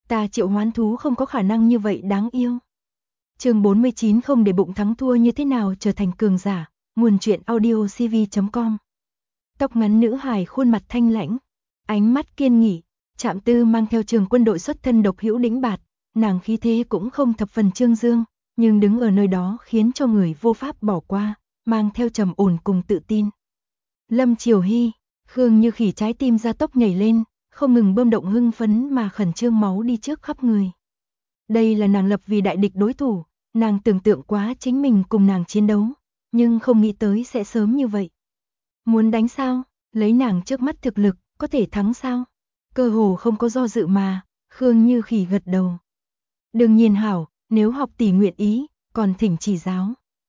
Ta triệu hoán thú không có khả năng như vậy đáng yêu. Chương 49 không để bụng thắng thua như thế nào trở thành cường giả, nguồn truyện audiocv.com. Tóc ngắn nữ hài khuôn mặt thanh lãnh, ánh mắt kiên nghị, Trạm Tư mang theo trường quân đội xuất thân độc hữu đĩnh bạt, nàng khí thế cũng không thập phần trương dương, nhưng đứng ở nơi đó khiến cho người vô pháp bỏ qua, mang theo trầm ổn cùng tự tin. Lâm Triều Hy, Khương Như Khỉ trái tim ra tốc nhảy lên, không ngừng bơm động hưng phấn mà khẩn trương máu đi trước khắp người. Đây là nàng lập vì đại địch đối thủ, nàng tưởng tượng quá chính mình cùng nàng chiến đấu, nhưng không nghĩ tới sẽ sớm như vậy. Muốn đánh sao? Lấy nàng trước mắt thực lực, có thể thắng sao? Cơ hồ không có do dự mà, Khương Như Khỉ gật đầu. Đương nhiên hảo, nếu học tỷ nguyện ý, còn thỉnh chỉ giáo.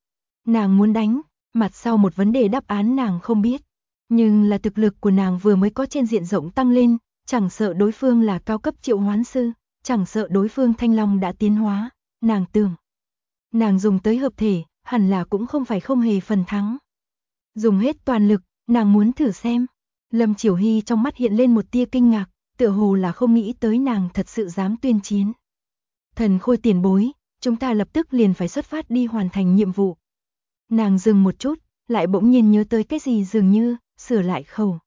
Nàng muốn đánh, mặt sau một vấn đề đáp án nàng không biết. Nhưng là thực lực của nàng vừa mới có trên diện rộng tăng lên, chẳng sợ đối phương là cao cấp triệu hoán sư, chẳng sợ đối phương thanh long đã tiến hóa, nàng tưởng. Nàng dùng tới hợp thể, hẳn là cũng không phải không hề phần thắng. Dùng hết toàn lực, nàng muốn thử xem. Lâm Triều Hy trong mắt hiện lên một tia kinh ngạc, tựa hồ là không nghĩ tới nàng thật sự dám tuyên chiến. Thần Khôi tiền bối, chúng ta lập tức liền phải xuất phát đi hoàn thành nhiệm vụ. Nàng dừng một chút, lại bỗng nhiên nhớ tới cái gì dường như, sửa lại khẩu.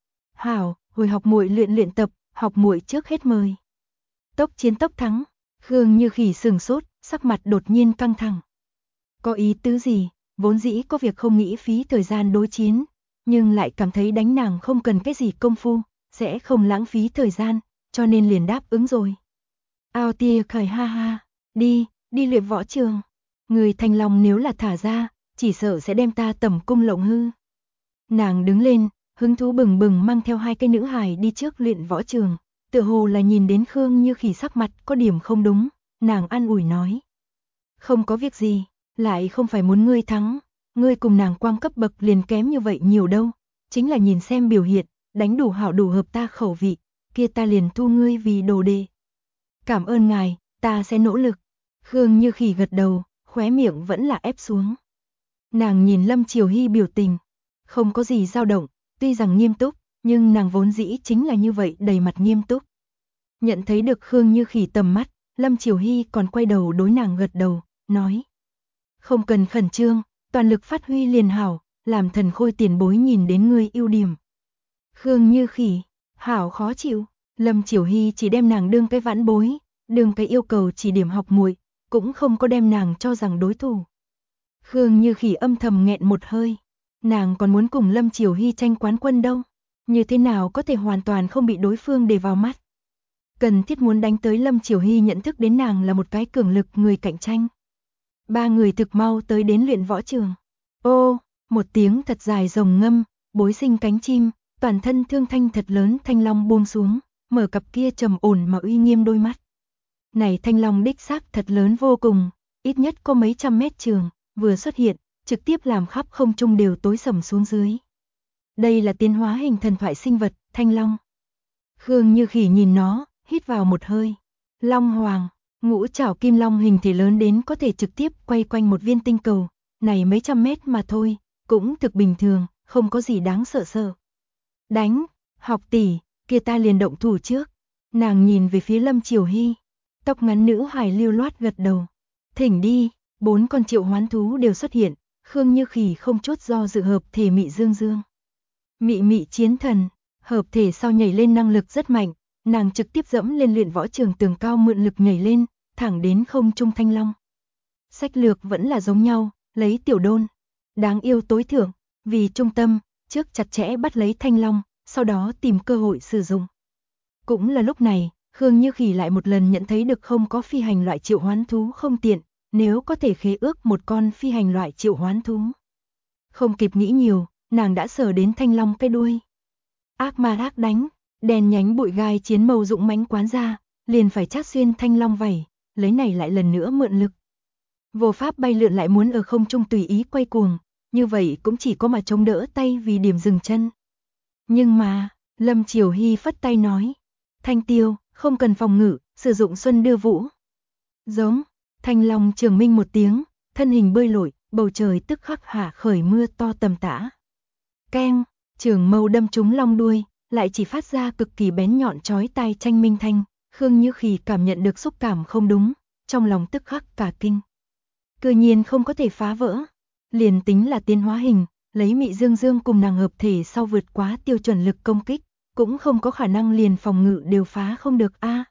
Hảo, hồi học muội luyện tập, học muội trước hết mời. Tốc chiến tốc thắng, Khương Như Khỉ sừng sốt, sắc mặt đột nhiên căng thẳng. Có ý tứ gì, vốn dĩ có việc không nghĩ phí thời gian đối chiến, nhưng lại cảm thấy đánh nàng không cần cái gì công phu, sẽ không lãng phí thời gian, cho nên liền đáp ứng rồi. Ao tia khởi ha ha, đi luyện võ trường. Người thanh long nếu là thả ra, chỉ sợ sẽ đem ta tẩm cung lộng hư. Nàng đứng lên, hứng thú bừng bừng mang theo hai cái nữ hài đi trước luyện võ trường, tựa hồ là nhìn đến Khương Như Khỉ sắc mặt có điểm không đúng, nàng an ủi nói. Không có việc gì, lại không phải muốn ngươi thắng, ngươi cùng nàng quang cấp bậc liền kém như vậy nhiều đâu, chính là nhìn xem biểu hiện, đánh đủ hảo đủ hợp ta khẩu vị, kia ta liền thu ngươi vì đồ đệ. Cảm ơn ngài, ta sẽ nỗ lực. Khương Như Khỉ gật đầu, khóe miệng vẫn là ép xuống. Nàng nhìn Lâm Triều Hy biểu tình, không có gì dao động, tuy rằng nghiêm túc, nhưng nàng vốn dĩ chính là như vậy đầy mặt nghiêm túc. Nhận thấy được Khương Như Khỉ tầm mắt, Lâm Triều Hy còn quay đầu đối nàng gật đầu, nói. Không cần khẩn trương, toàn lực phát huy liền hảo, làm Thần Khôi tiền bối nhìn đến ngươi ưu điểm. Khương Như Khỉ, hảo khó chịu, Lâm Triều Hy chỉ đem nàng đương cái vãn bối, đương cái yêu cầu chỉ điểm học muội, cũng không có đem nàng cho rằng đối thủ. Khương Như Khỉ âm thầm nghẹn một hơi, nàng còn muốn cùng Lâm Triều Hy tranh quán quân đâu, như thế nào có thể hoàn toàn không bị đối phương để vào mắt. Cần thiết muốn đánh tới Lâm Triều Hy nhận thức đến nàng là một cái cường lực người cạnh tranh. Ba người thực mau tới đến luyện võ trường. Ô, một tiếng thật dài rồng ngâm, bối sinh cánh chim, toàn thân thương thanh thật lớn thanh long buông xuống, mở cặp kia trầm ổn mà uy nghiêm đôi mắt. Này thanh long đích xác thật lớn vô cùng, ít nhất có mấy trăm mét trường, vừa xuất hiện, trực tiếp làm khắp không trung đều tối sầm xuống dưới. Đây là tiến hóa hình thần thoại sinh vật, thanh long. Khương Như Khỉ nhìn nó, hít vào một hơi. Long hoàng, ngũ trảo kim long hình thể lớn đến có thể trực tiếp quay quanh một viên tinh cầu, này mấy trăm mét mà thôi, cũng thực bình thường, không có gì đáng sợ. Đánh, học tỷ, kia ta liền động thủ trước. Nàng nhìn về phía Lâm Triều Hy, tóc ngắn nữ hài lưu loát gật đầu. Thỉnh đi, 4 con triệu hoán thú đều xuất hiện, Khương Như Khỉ không chút do dự hợp thể mị dương. Mị chiến thần, hợp thể sau nhảy lên năng lực rất mạnh, nàng trực tiếp dẫm lên luyện võ trường tường cao mượn lực nhảy lên, thẳng đến không trung thanh long. Sách lược vẫn là giống nhau, lấy tiểu đôn, đáng yêu tối thượng, vì trung tâm, trước chặt chẽ bắt lấy thanh long, sau đó tìm cơ hội sử dụng. Cũng là lúc này, Khương Như Khỉ lại một lần nhận thấy được không có phi hành loại triệu hoán thú không tiện, nếu có thể khế ước một con phi hành loại triệu hoán thú. Không kịp nghĩ nhiều, nàng đã sờ đến thanh long cái đuôi. Ác ma ác đánh, đèn nhánh bụi gai chiến mâu dũng mãnh quán ra, liền phải chát xuyên thanh long vảy, lấy này lại lần nữa mượn lực. Vô pháp bay lượn lại muốn ở không trung tùy ý quay cuồng, như vậy cũng chỉ có mà chống đỡ tay vì điểm dừng chân. Nhưng mà, Lâm Triều Hy phất tay nói, Thanh Tiêu, không cần phòng ngự, sử dụng xuân đưa vũ. Giống, thanh long trường minh một tiếng, thân hình bơi lội, bầu trời tức khắc hạ khởi mưa to tầm tã. Keng, trường mâu đâm trúng long đuôi, lại chỉ phát ra cực kỳ bén nhọn chói tai tranh minh thanh, Khương Như Khỉ cảm nhận được xúc cảm không đúng, trong lòng tức khắc cả kinh. Cư nhiên không có thể phá vỡ, liền tính là tiến hóa hình, lấy Mị Dương Dương cùng nàng hợp thể sau vượt quá tiêu chuẩn lực công kích, cũng không có khả năng liền phòng ngự đều phá không được a.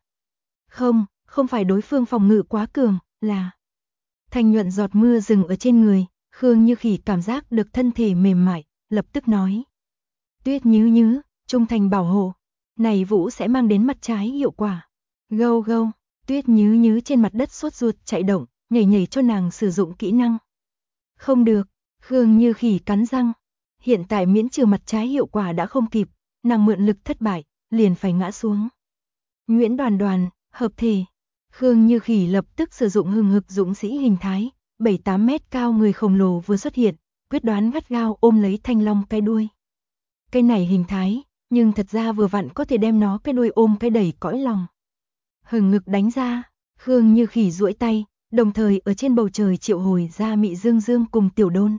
Không phải đối phương phòng ngự quá cường, là thanh nhuận giọt mưa dừng ở trên người, Khương Như Khỉ cảm giác được thân thể mềm mại, lập tức nói. Tuyết Nhứ Nhứ, trung thành bảo hộ, này vũ sẽ mang đến mặt trái hiệu quả. Gâu gâu, Tuyết Nhứ Nhứ trên mặt đất sốt ruột chạy động, nhảy nhảy cho nàng sử dụng kỹ năng. Không được, Khương Như Khỉ cắn răng. Hiện tại miễn trừ mặt trái hiệu quả đã không kịp, nàng mượn lực thất bại, liền phải ngã xuống. Nguyễn Đoàn Đoàn, hợp thể. Khương Như Khỉ lập tức sử dụng hừng hực dũng sĩ hình thái, 7-8 mét cao người khổng lồ vừa xuất hiện, quyết đoán gắt gao ôm lấy thanh long cái đuôi. Cái này hình thái, nhưng thật ra vừa vặn có thể đem nó cái đuôi ôm cái đẩy cõi lòng. Hừng ngực đánh ra, Khương Như Khỉ duỗi tay, đồng thời ở trên bầu trời triệu hồi ra Mị Dương Dương cùng Tiểu Đôn.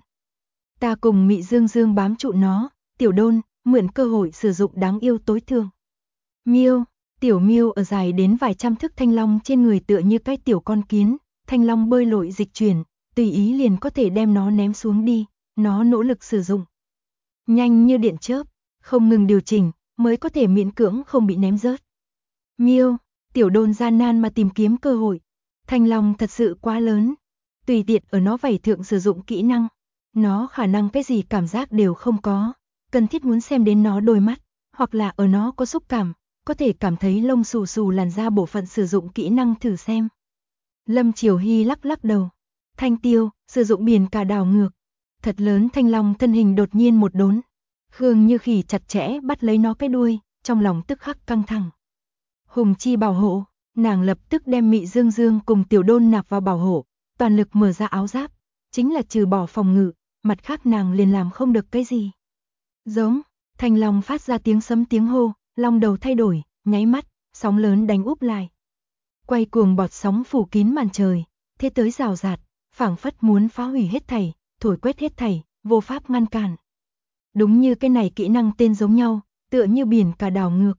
Ta cùng Mị Dương Dương bám trụ nó, Tiểu Đôn, mượn cơ hội sử dụng đáng yêu tối thượng. Miêu, Tiểu Miêu ở dài đến vài trăm thước thanh long trên người tựa như cái tiểu con kiến, thanh long bơi lội dịch chuyển, tùy ý liền có thể đem nó ném xuống đi, nó nỗ lực sử dụng. Nhanh như điện chớp, không ngừng điều chỉnh, mới có thể miễn cưỡng không bị ném rớt. Miêu, Tiểu Đôn gian nan mà tìm kiếm cơ hội. Thanh long thật sự quá lớn, tùy tiện ở nó vảy thượng sử dụng kỹ năng, nó khả năng cái gì cảm giác đều không có, cần thiết muốn xem đến nó đôi mắt, hoặc là ở nó có xúc cảm, có thể cảm thấy lông xù xù làn da bộ phận sử dụng kỹ năng thử xem. Lâm Triều Hy lắc lắc đầu. Thanh tiêu, sử dụng biển cả đảo ngược. Thật lớn thanh long thân hình đột nhiên một đốn. Khương Như Khỉ chặt chẽ bắt lấy nó cái đuôi, trong lòng tức khắc căng thẳng. Hùng chi bảo hộ, nàng lập tức đem Mị Dương Dương cùng Tiểu Đôn nạp vào bảo hộ, toàn lực mở ra áo giáp, chính là trừ bỏ phòng ngự, mặt khác nàng liền làm không được cái gì. Giống, thanh long phát ra tiếng sấm tiếng hô, long đầu thay đổi, nháy mắt, sóng lớn đánh úp lại. Quay cuồng bọt sóng phủ kín màn trời, thế tới rào rạt, phảng phất muốn phá hủy hết thảy, thổi quét hết thảy, vô pháp ngăn cản. Đúng như cái này kỹ năng tên giống nhau, tựa như biển cả đảo ngược.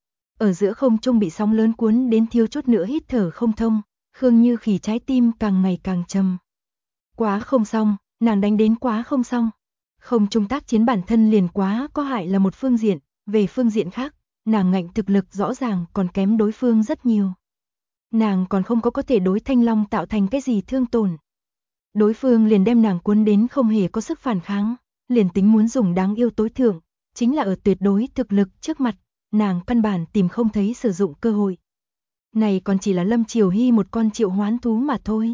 Ở giữa không trung bị sóng lớn cuốn đến thiếu chút nữa hít thở không thông, Khương Như Khỉ trái tim càng ngày càng trầm. Quá không xong, nàng đánh đến quá không xong. Không trung tác chiến bản thân liền quá có hại là một phương diện, về phương diện khác, nàng ngạnh thực lực rõ ràng còn kém đối phương rất nhiều. Nàng còn không có thể đối thanh long tạo thành cái gì thương tổn. Đối phương liền đem nàng cuốn đến không hề có sức phản kháng, liền tính muốn dùng đáng yêu tối thượng, chính là ở tuyệt đối thực lực trước mặt, nàng căn bản tìm không thấy sử dụng cơ hội. Này còn chỉ là Lâm Triều Hy một con triệu hoán thú mà thôi.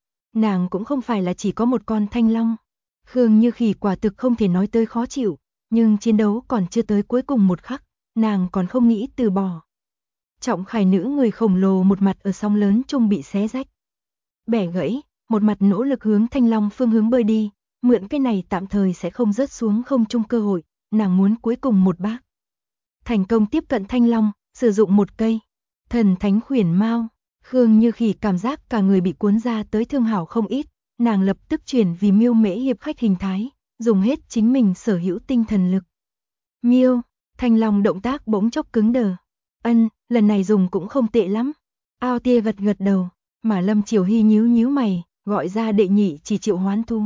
Nàng cũng không phải là chỉ có một con thanh long. Khương Như Khỉ quả thực không thể nói tới khó chịu, nhưng chiến đấu còn chưa tới cuối cùng một khắc, nàng còn không nghĩ từ bỏ. Trọng khải nữ người khổng lồ một mặt ở sóng lớn chung bị xé rách, bẻ gãy, một mặt nỗ lực hướng thanh long phương hướng bơi đi, mượn cái này tạm thời sẽ không rớt xuống không trung cơ hội, nàng muốn cuối cùng một bác. Thành công tiếp cận thanh long, sử dụng một cây thần thánh khuyển mao. Khương Như Khỉ cảm giác cả người bị cuốn ra tới thương hảo không ít, nàng lập tức chuyển vì Miêu Mễ hiệp khách hình thái, dùng hết chính mình sở hữu tinh thần lực. Miêu, thanh long động tác bỗng chốc cứng đờ. Lần này dùng cũng không tệ lắm. Ao Tia gật gật đầu, mà Lâm Triều Hy nhíu mày, gọi ra đệ nhị chỉ triệu hoán thú.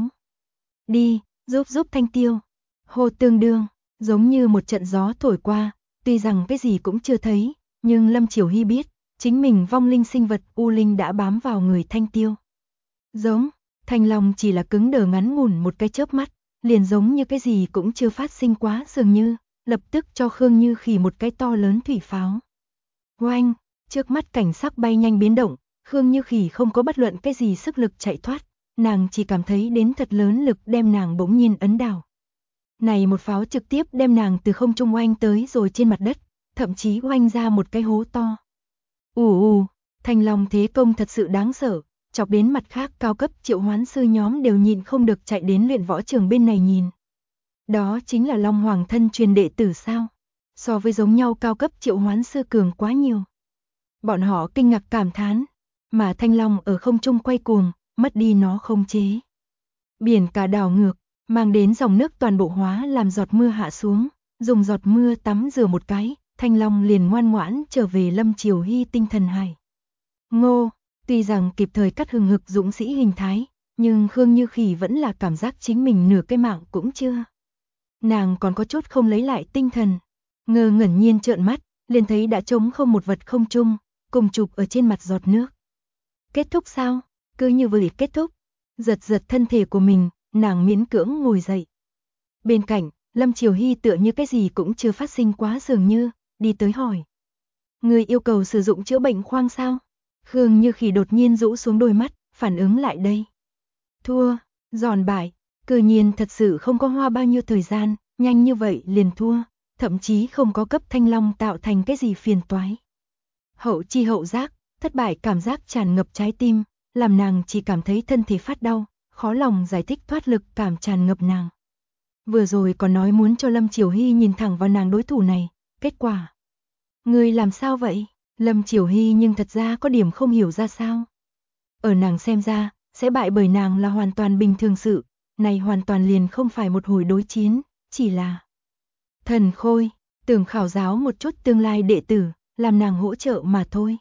Đi, giúp thanh tiêu. Hô tương đương, giống như một trận gió thổi qua, tuy rằng cái gì cũng chưa thấy, nhưng Lâm Triều Hy biết, chính mình vong linh sinh vật U Linh đã bám vào người thanh tiêu. Giống, thanh long chỉ là cứng đờ ngắn ngủn một cái chớp mắt, liền giống như cái gì cũng chưa phát sinh quá dường như, lập tức cho Khương Như Khỉ một cái to lớn thủy pháo. Oanh, trước mắt cảnh sắc bay nhanh biến động, Khương Như Khỉ không có bất luận cái gì sức lực chạy thoát, nàng chỉ cảm thấy đến thật lớn lực đem nàng bỗng nhiên ấn đảo. Này một pháo trực tiếp đem nàng từ không trung oanh tới rồi trên mặt đất, thậm chí oanh ra một cái hố to. Thanh long thế công thật sự đáng sợ, chọc đến mặt khác cao cấp triệu hoán sư nhóm đều nhịn không được chạy đến luyện võ trường bên này nhìn. Đó chính là Long Hoàng thân truyền đệ tử sao? So với giống nhau cao cấp triệu hoán sư cường quá nhiều. Bọn họ kinh ngạc cảm thán, mà thanh long ở không trung quay cuồng, mất đi nó không chế. Biển cả đảo ngược, mang đến dòng nước toàn bộ hóa làm giọt mưa hạ xuống, dùng giọt mưa tắm rửa một cái, Thanh Long liền ngoan ngoãn trở về Lâm Triều Hy tinh thần hải. Ngô, tuy rằng kịp thời cắt hừng hực dũng sĩ hình thái, nhưng Khương Như Khỉ vẫn là cảm giác chính mình nửa cái mạng cũng chưa. Nàng còn có chút không lấy lại tinh thần, ngơ ngẩn nhiên trợn mắt, liền thấy đã trống không một vật không trung, cùng chụp ở trên mặt giọt nước. Kết thúc sao? Cứ như vậy kết thúc. Giật giật thân thể của mình, nàng miễn cưỡng ngồi dậy. Bên cạnh, Lâm Triều Hy tựa như cái gì cũng chưa phát sinh quá dường như, đi tới hỏi. Người yêu cầu sử dụng chữa bệnh khoang sao? Khương Như Khỉ đột nhiên rũ xuống đôi mắt, phản ứng lại đây. Thua, giòn bại, cư nhiên thật sự không có hoa bao nhiêu thời gian, nhanh như vậy liền thua, thậm chí không có cấp Thanh Long tạo thành cái gì phiền toái. Hậu chi hậu giác, thất bại cảm giác tràn ngập trái tim, làm nàng chỉ cảm thấy thân thể phát đau, khó lòng giải thích thoát lực cảm tràn ngập nàng. Vừa rồi còn nói muốn cho Lâm Triều Hy nhìn thẳng vào nàng đối thủ này, kết quả. Người làm sao vậy? Lâm Triều Hy nhưng thật ra có điểm không hiểu ra sao. Ở nàng xem ra, sẽ bại bởi nàng là hoàn toàn bình thường sự, này hoàn toàn liền không phải một hồi đối chiến, chỉ là thần khôi, tưởng khảo giáo một chút tương lai đệ tử, làm nàng hỗ trợ mà thôi.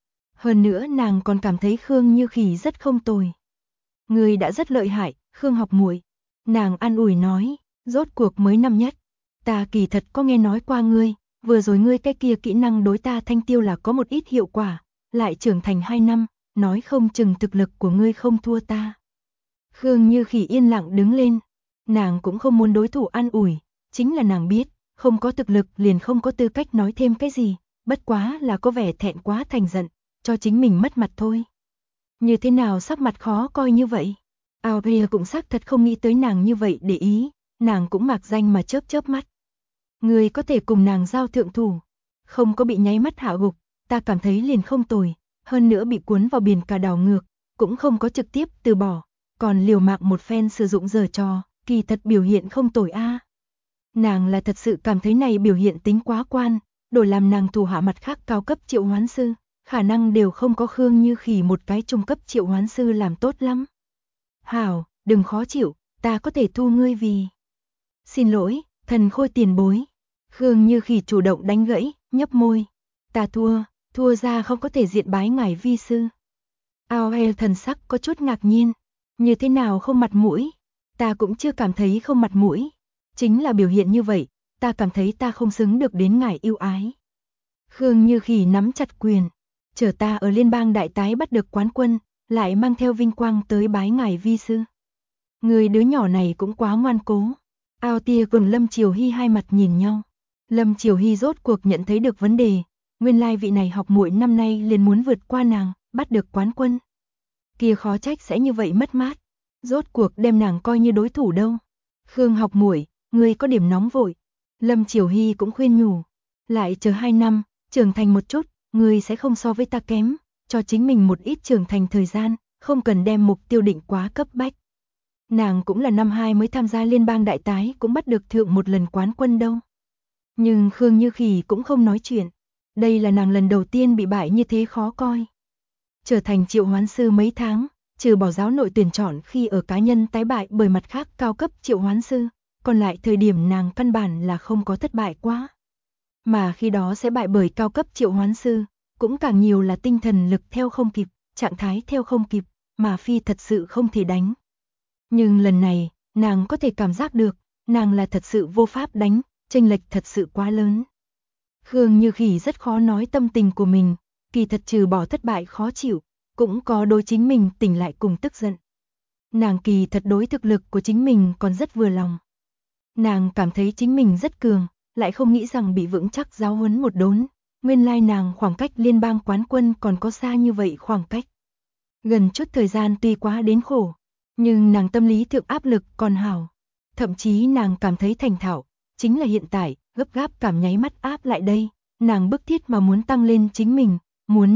Hơn nữa nàng còn cảm thấy Khương Như Khỉ rất không tồi. Người đã rất lợi hại, Khương học muội. Nàng an ủi nói, rốt cuộc mới năm nhất. Ta kỳ thật có nghe nói qua ngươi, vừa rồi ngươi cái kia kỹ năng đối ta Thanh Tiêu là có một ít hiệu quả, lại trưởng thành 2 năm, nói không chừng thực lực của ngươi không thua ta. Khương Như Khỉ yên lặng đứng lên, nàng cũng không muốn đối thủ an ủi, chính là nàng biết, không có thực lực liền không có tư cách nói thêm cái gì, bất quá là có vẻ thẹn quá thành giận, cho chính mình mất mặt thôi. Như thế nào sắc mặt khó coi như vậy? Aurea cũng xác thật không nghĩ tới nàng như vậy để ý, nàng cũng mạc danh mà chớp chớp mắt. Người có thể cùng nàng giao thượng thủ, không có bị nháy mắt hạ gục, ta cảm thấy liền không tồi, hơn nữa bị cuốn vào biển cả đảo ngược, cũng không có trực tiếp từ bỏ, còn liều mạng một phen sử dụng giở trò, kỳ thật biểu hiện không tồi a. Nàng là thật sự cảm thấy này biểu hiện tính quá quan, đổi làm nàng thủ hạ mặt khác cao cấp triệu hoán sư, khả năng đều không có Khương Như Khỉ một cái trung cấp triệu hoán sư làm tốt lắm. Hảo, đừng khó chịu, ta có thể thu ngươi vì. Xin lỗi, thần khôi tiền bối. Khương Như Khỉ chủ động đánh gãy, nhấp môi. Ta thua ra không có thể diện bái ngài vi sư. Auel thần sắc có chút ngạc nhiên. Như thế nào không mặt mũi? Ta cũng chưa cảm thấy không mặt mũi. Chính là biểu hiện như vậy, ta cảm thấy ta không xứng được đến ngài yêu ái. Khương Như Khỉ nắm chặt quyền. Chờ ta ở liên bang đại tái bắt được quán quân, lại mang theo vinh quang tới bái ngài vi sư. Người đứa nhỏ này cũng quá ngoan cố. Ao Tia cùng Lâm Triều Hy hai mặt nhìn nhau. Lâm Triều Hy rốt cuộc nhận thấy được vấn đề, nguyên lai vị này học muội năm nay liền muốn vượt qua nàng, bắt được quán quân. Kia khó trách sẽ như vậy mất mát, rốt cuộc đem nàng coi như đối thủ đâu. Khương học muội, ngươi có điểm nóng vội. Lâm Triều Hy cũng khuyên nhủ, lại chờ 2 năm, trưởng thành một chút, ngươi sẽ không so với ta kém, cho chính mình một ít trưởng thành thời gian, không cần đem mục tiêu định quá cấp bách. Nàng cũng là năm 2 mới tham gia liên bang đại tái cũng bắt được thượng một lần quán quân đâu. Nhưng Khương Như Khỉ cũng không nói chuyện. Đây là nàng lần đầu tiên bị bại như thế khó coi. Trở thành triệu hoán sư mấy tháng, trừ bỏ giáo nội tuyển chọn khi ở cá nhân tái bại bởi mặt khác cao cấp triệu hoán sư, còn lại thời điểm nàng căn bản là không có thất bại quá. Mà khi đó sẽ bại bởi cao cấp triệu hoán sư, cũng càng nhiều là tinh thần lực theo không kịp, trạng thái theo không kịp, mà phi thật sự không thể đánh. Nhưng lần này, nàng có thể cảm giác được, nàng là thật sự vô pháp đánh, chênh lệch thật sự quá lớn. Khương Như Khỉ rất khó nói tâm tình của mình, kỳ thật trừ bỏ thất bại khó chịu, cũng có đối chính mình tỉnh lại cùng tức giận. Nàng kỳ thật đối thực lực của chính mình còn rất vừa lòng. Nàng cảm thấy chính mình rất cường, lại không nghĩ rằng bị vững chắc giáo huấn một đốn. Nguyên lai nàng khoảng cách liên bang quán quân còn có xa như vậy khoảng cách. Gần chút thời gian tuy quá đến khổ, nhưng nàng tâm lý thượng áp lực còn hảo. Thậm chí nàng cảm thấy thành thạo, chính là hiện tại, gấp gáp cảm nháy mắt áp lại đây. Nàng bức thiết mà muốn tăng lên chính mình, muốn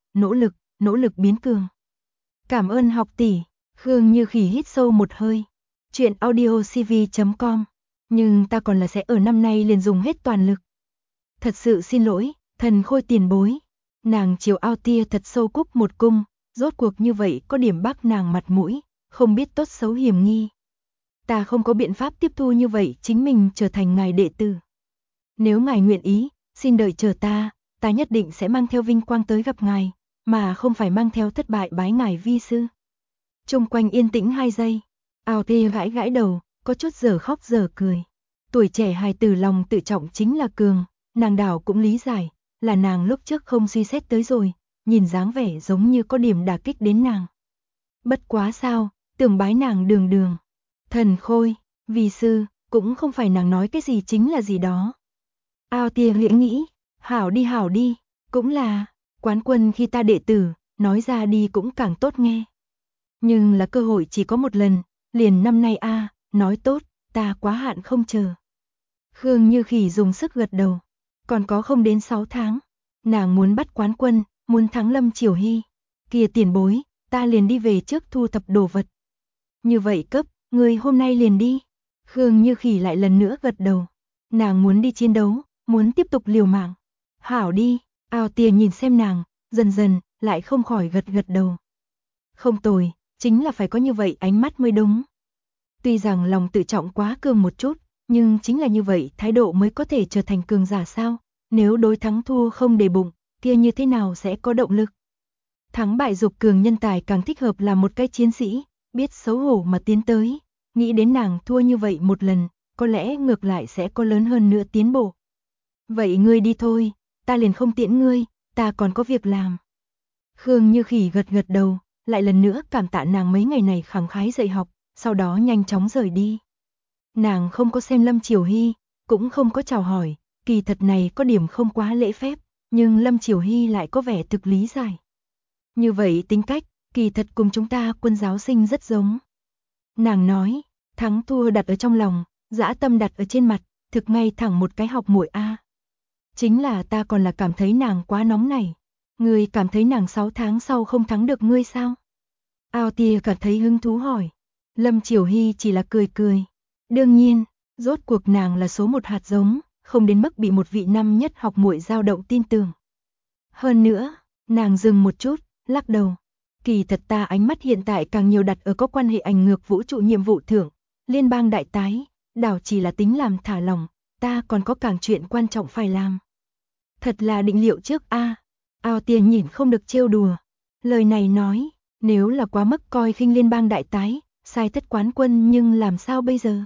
nỗ lực biến cường. Cảm ơn học tỷ, Khương Như Khỉ hít sâu một hơi. Chuyện audiocv.com. Nhưng ta còn là sẽ ở năm nay liền dùng hết toàn lực. Thật sự xin lỗi, thần khôi tiền bối. Nàng chiều Ao Tia thật sâu cúc một cung, rốt cuộc như vậy có điểm bác nàng mặt mũi, không biết tốt xấu hiểm nghi. Ta không có biện pháp tiếp thu như vậy chính mình trở thành ngài đệ tử. Nếu ngài nguyện ý, xin đợi chờ ta nhất định sẽ mang theo vinh quang tới gặp ngài, mà không phải mang theo thất bại bái ngài vi sư. Chung quanh yên tĩnh 2 giây, Ao Tia gãi gãi đầu, có chút giờ khóc giờ cười. Tuổi trẻ hài tử lòng tự trọng chính là cường, nàng đảo cũng lý giải, là nàng lúc trước không suy xét tới rồi, nhìn dáng vẻ giống như có điểm đả kích đến nàng. Bất quá sao, tưởng bái nàng đường đường. Thần khôi, vi sư, cũng không phải nàng nói cái gì chính là gì đó. Ao Tia nghĩ, hảo đi, cũng là, quán quân khi ta đệ tử, nói ra đi cũng càng tốt nghe. Nhưng là cơ hội chỉ có một lần, liền năm nay nói tốt, ta quá hạn không chờ. Khương Như Khỉ dùng sức gật đầu, còn có không đến 6 tháng, nàng muốn bắt quán quân, muốn thắng Lâm Chiểu Hy. Kìa tiền bối, ta liền đi về trước thu thập đồ vật. Như vậy cấp, người hôm nay liền đi. Khương Như Khỉ lại lần nữa gật đầu, nàng muốn đi chiến đấu, muốn tiếp tục liều mạng. Hảo đi, Ao Tia nhìn xem nàng, dần dần, lại không khỏi gật đầu. Không tồi, chính là phải có như vậy ánh mắt mới đúng. Tuy rằng lòng tự trọng quá cường một chút, nhưng chính là như vậy thái độ mới có thể trở thành cường giả sao. Nếu đối thắng thua không để bụng, kia như thế nào sẽ có động lực. Thắng bại dục cường nhân tài càng thích hợp là một cái chiến sĩ, biết xấu hổ mà tiến tới. Nghĩ đến nàng thua như vậy một lần, có lẽ ngược lại sẽ có lớn hơn nữa tiến bộ. Vậy ngươi đi thôi, ta liền không tiễn ngươi, ta còn có việc làm. Khương Như Khỉ gật đầu, lại lần nữa cảm tạ nàng mấy ngày này khẳng khái dạy học, sau đó nhanh chóng rời đi. Nàng không có xem Lâm Chiểu Hy, cũng không có chào hỏi, kỳ thật này có điểm không quá lễ phép, nhưng Lâm Chiểu Hy lại có vẻ thực lý giải. Như vậy tính cách, kỳ thật cùng chúng ta Quân giáo sinh rất giống. Nàng nói, thắng thua đặt ở trong lòng, dã tâm đặt ở trên mặt, thực ngay thẳng một cái học muội a. Chính là ta còn là cảm thấy nàng quá nóng này. Ngươi cảm thấy nàng 6 tháng sau không thắng được ngươi sao? Ao Tia cảm thấy hứng thú hỏi. Lâm Chiểu Hy chỉ là cười. Đương nhiên, rốt cuộc nàng là số một hạt giống, không đến mức bị một vị năm nhất học muội dao động tin tưởng. Hơn nữa, nàng dừng một chút, lắc đầu. Kỳ thật ta ánh mắt hiện tại càng nhiều đặt ở có quan hệ ảnh ngược vũ trụ nhiệm vụ thưởng, liên bang đại tái, đảo chỉ là tính làm thả lỏng, ta còn có càng chuyện quan trọng phải làm. Thật là định liệu trước Ao Tia nhìn không được trêu đùa. Lời này nói, nếu là quá mức coi khinh liên bang đại tái, sai thất quán quân nhưng làm sao bây giờ?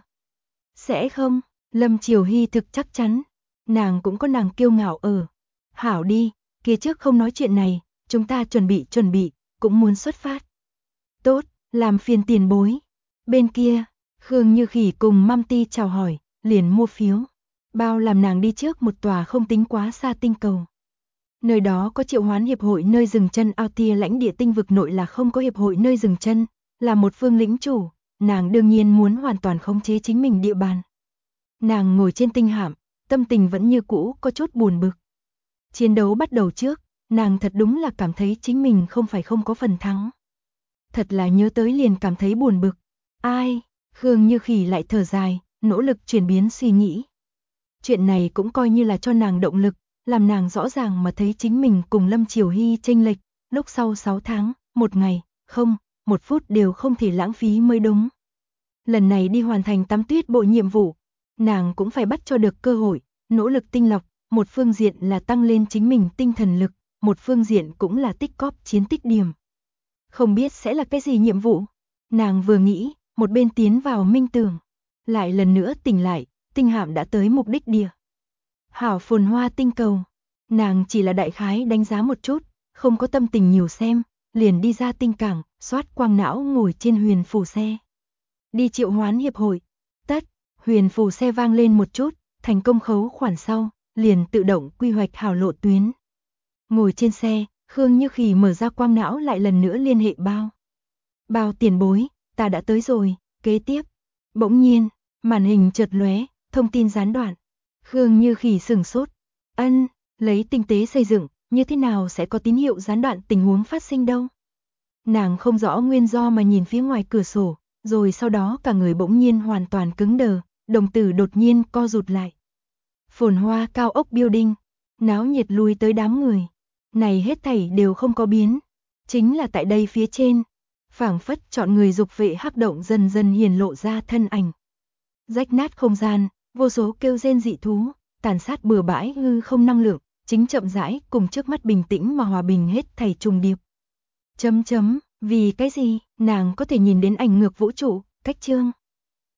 Sẽ không, Lâm Chiểu Hy thực chắc chắn, nàng cũng có nàng kiêu ngạo ở. Hảo đi, kia trước không nói chuyện này, chúng ta chuẩn bị, cũng muốn xuất phát. Tốt, làm phiền tiền bối. Bên kia, Khương Như Khỉ cùng Măm Ti chào hỏi, liền mua phiếu. Bao làm nàng đi trước một tòa không tính quá xa tinh cầu. Nơi đó có triệu hoán hiệp hội nơi dừng chân. Ao Tia lãnh địa tinh vực nội là không có hiệp hội nơi dừng chân, là một phương lĩnh chủ, nàng đương nhiên muốn hoàn toàn khống chế chính mình địa bàn. Nàng ngồi trên tinh hạm, tâm tình vẫn như cũ có chút buồn bực. Chiến đấu bắt đầu trước, nàng thật đúng là cảm thấy chính mình không phải không có phần thắng. Thật là nhớ tới liền cảm thấy buồn bực. Ai, Khương Như Khỉ lại thở dài, nỗ lực chuyển biến suy nghĩ. Chuyện này cũng coi như là cho nàng động lực, làm nàng rõ ràng mà thấy chính mình cùng Lâm Chiểu Hy chênh lệch, lúc sau 6 tháng, một ngày, không, 1 phút đều không thể lãng phí mới đúng. Lần này đi hoàn thành tắm tuyết bộ nhiệm vụ, nàng cũng phải bắt cho được cơ hội, nỗ lực tinh lọc, một phương diện là tăng lên chính mình tinh thần lực, một phương diện cũng là tích cóp chiến tích điểm. Không biết sẽ là cái gì nhiệm vụ? Nàng vừa nghĩ, một bên tiến vào minh tưởng, lại lần nữa tỉnh lại, tinh hạm đã tới mục đích địa. Hảo phồn hoa tinh cầu, nàng chỉ là đại khái đánh giá một chút, không có tâm tình nhiều xem, liền đi ra tinh cảng, xoát quang não ngồi trên huyền phù xe. Đi triệu hoán hiệp hội, tất, huyền phù xe vang lên một chút, thành công khấu khoản sau, liền tự động quy hoạch hảo lộ tuyến. Ngồi trên xe, Khương Như Khỉ mở ra quang não lại lần nữa liên hệ Bao. Bao tiền bối, ta đã tới rồi, kế tiếp. Bỗng nhiên, màn hình chợt lóe, thông tin gián đoạn. Khương Như Khỉ sửng sốt. Lấy tinh tế xây dựng, như thế nào sẽ có tín hiệu gián đoạn tình huống phát sinh đâu? Nàng không rõ nguyên do mà nhìn phía ngoài cửa sổ, rồi sau đó cả người bỗng nhiên hoàn toàn cứng đờ, đồng tử đột nhiên co rụt lại. Phồn hoa cao ốc building, náo nhiệt lui tới đám người. Này hết thảy đều không có biến, chính là tại đây phía trên, phảng phất chọn người dục vệ hắc động dần dần hiển lộ ra thân ảnh. Rách nát không gian, vô số kêu rên dị thú, tàn sát bừa bãi hư không năng lượng, chính chậm rãi cùng trước mắt bình tĩnh mà hòa bình hết thảy trùng điệp. Vì cái gì, nàng có thể nhìn đến ảnh ngược vũ trụ, cách chương